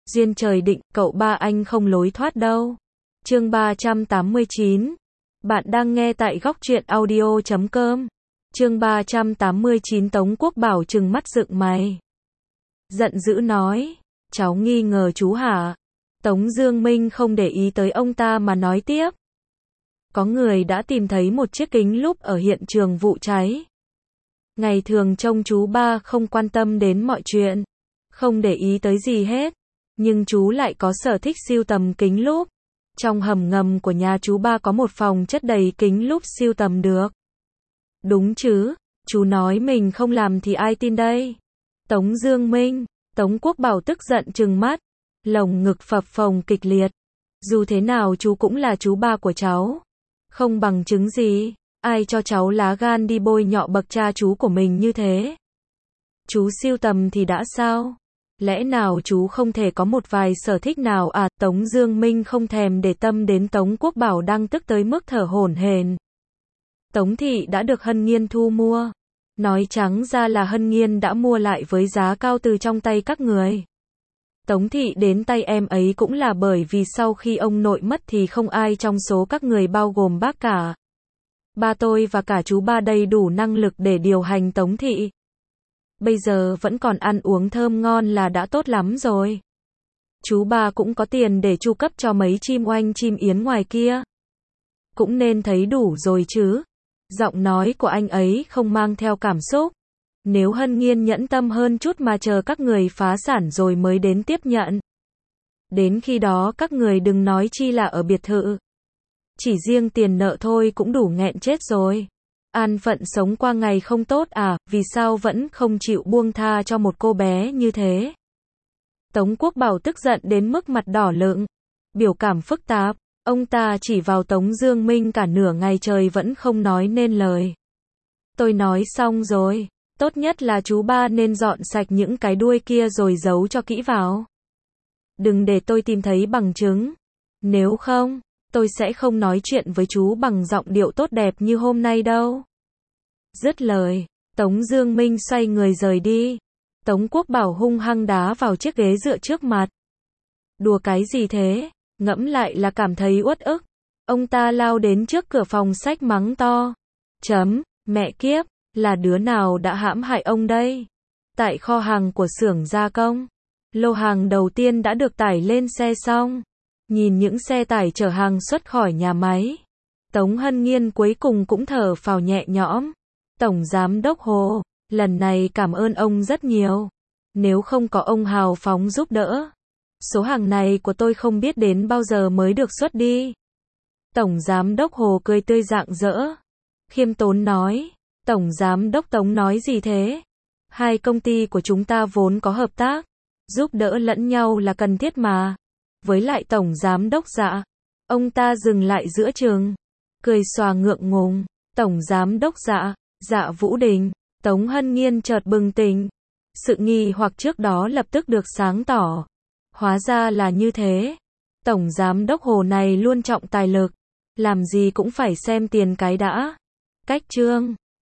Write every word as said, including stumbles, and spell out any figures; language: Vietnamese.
Duyên trời định, cậu ba anh không lối thoát đâu. Chương ba trăm tám mươi chín. Bạn đang nghe tại góc truyện audio chấm com. Chương ba trăm tám mươi chín. Tống Quốc Bảo trừng mắt dựng mày. Giận dữ nói, cháu nghi ngờ chú hả? Tống Dương Minh không để ý tới ông ta mà nói tiếp. Có người đã tìm thấy một chiếc kính lúp ở hiện trường vụ cháy. Ngày thường trông chú ba không quan tâm đến mọi chuyện, không để ý tới gì hết. Nhưng chú lại có sở thích sưu tầm kính lúp. Trong hầm ngầm của nhà chú ba có một phòng chất đầy kính lúp sưu tầm được. Đúng chứ, chú nói mình không làm thì ai tin đây? Tống Dương Minh, Tống Quốc Bảo tức giận trừng mắt, lồng ngực phập phồng kịch liệt. Dù thế nào chú cũng là chú ba của cháu. Không bằng chứng gì, ai cho cháu lá gan đi bôi nhọ bậc cha chú của mình như thế? Chú sưu tầm thì đã sao? Lẽ nào chú không thể có một vài sở thích nào à? Tống Dương Minh không thèm để tâm đến Tống Quốc Bảo đang tức tới mức thở hổn hển. Tống thị đã được Hân Nghiên thu mua. Nói trắng ra là Hân Nghiên đã mua lại với giá cao từ trong tay các người. Tống thị đến tay em ấy cũng là bởi vì sau khi ông nội mất thì không ai trong số các người bao gồm bác cả. Ba tôi và cả chú ba đầy đủ năng lực để điều hành Tống thị. Bây giờ vẫn còn ăn uống thơm ngon là đã tốt lắm rồi. Chú ba cũng có tiền để chu cấp cho mấy chim oanh chim yến ngoài kia. Cũng nên thấy đủ rồi chứ. Giọng nói của anh ấy không mang theo cảm xúc. Nếu Hân Nghiên nhẫn tâm hơn chút mà chờ các người phá sản rồi mới đến tiếp nhận. Đến khi đó các người đừng nói chi là ở biệt thự. Chỉ riêng tiền nợ thôi cũng đủ nghẹn chết rồi. An phận sống qua ngày không tốt à, vì sao vẫn không chịu buông tha cho một cô bé như thế? Tống Quốc Bảo tức giận đến mức mặt đỏ lựng, biểu cảm phức tạp, ông ta chỉ vào Tống Dương Minh cả nửa ngày trời vẫn không nói nên lời. Tôi nói xong rồi, tốt nhất là chú ba nên dọn sạch những cái đuôi kia rồi giấu cho kỹ vào. Đừng để tôi tìm thấy bằng chứng, nếu không, tôi sẽ không nói chuyện với chú bằng giọng điệu tốt đẹp như hôm nay đâu. Dứt lời, Tống Dương Minh xoay người rời đi. Tống Quốc Bảo hung hăng đá vào chiếc ghế dựa trước mặt. Đùa cái gì thế? Ngẫm lại là cảm thấy uất ức. Ông ta lao đến trước cửa phòng sách mắng to. Chấm, mẹ kiếp, là đứa nào đã hãm hại ông đây? Tại kho hàng của xưởng gia công, lô hàng đầu tiên đã được tải lên xe xong. Nhìn những xe tải chở hàng xuất khỏi nhà máy, Tống Hân Nghiên cuối cùng cũng thở phào nhẹ nhõm. Tổng Giám đốc Hồ, lần này cảm ơn ông rất nhiều. Nếu không có ông hào phóng giúp đỡ, số hàng này của tôi không biết đến bao giờ mới được xuất đi. Tổng Giám đốc Hồ cười tươi rạng rỡ, khiêm tốn nói. Tổng Giám đốc Tống nói gì thế? Hai công ty của chúng ta vốn có hợp tác, giúp đỡ lẫn nhau là cần thiết mà. Với lại Tổng Giám đốc Dạ, ông ta dừng lại giữa chừng, cười xòa ngượng ngùng. Tổng Giám đốc Dạ, Dạ Vũ Đình. Tống Hân Nghiên chợt bừng tỉnh. Sự nghi hoặc trước đó lập tức được sáng tỏ. Hóa ra là như thế. Tổng Giám đốc Hồ này luôn trọng tài lực. Làm gì cũng phải xem tiền cái đã. Cách chương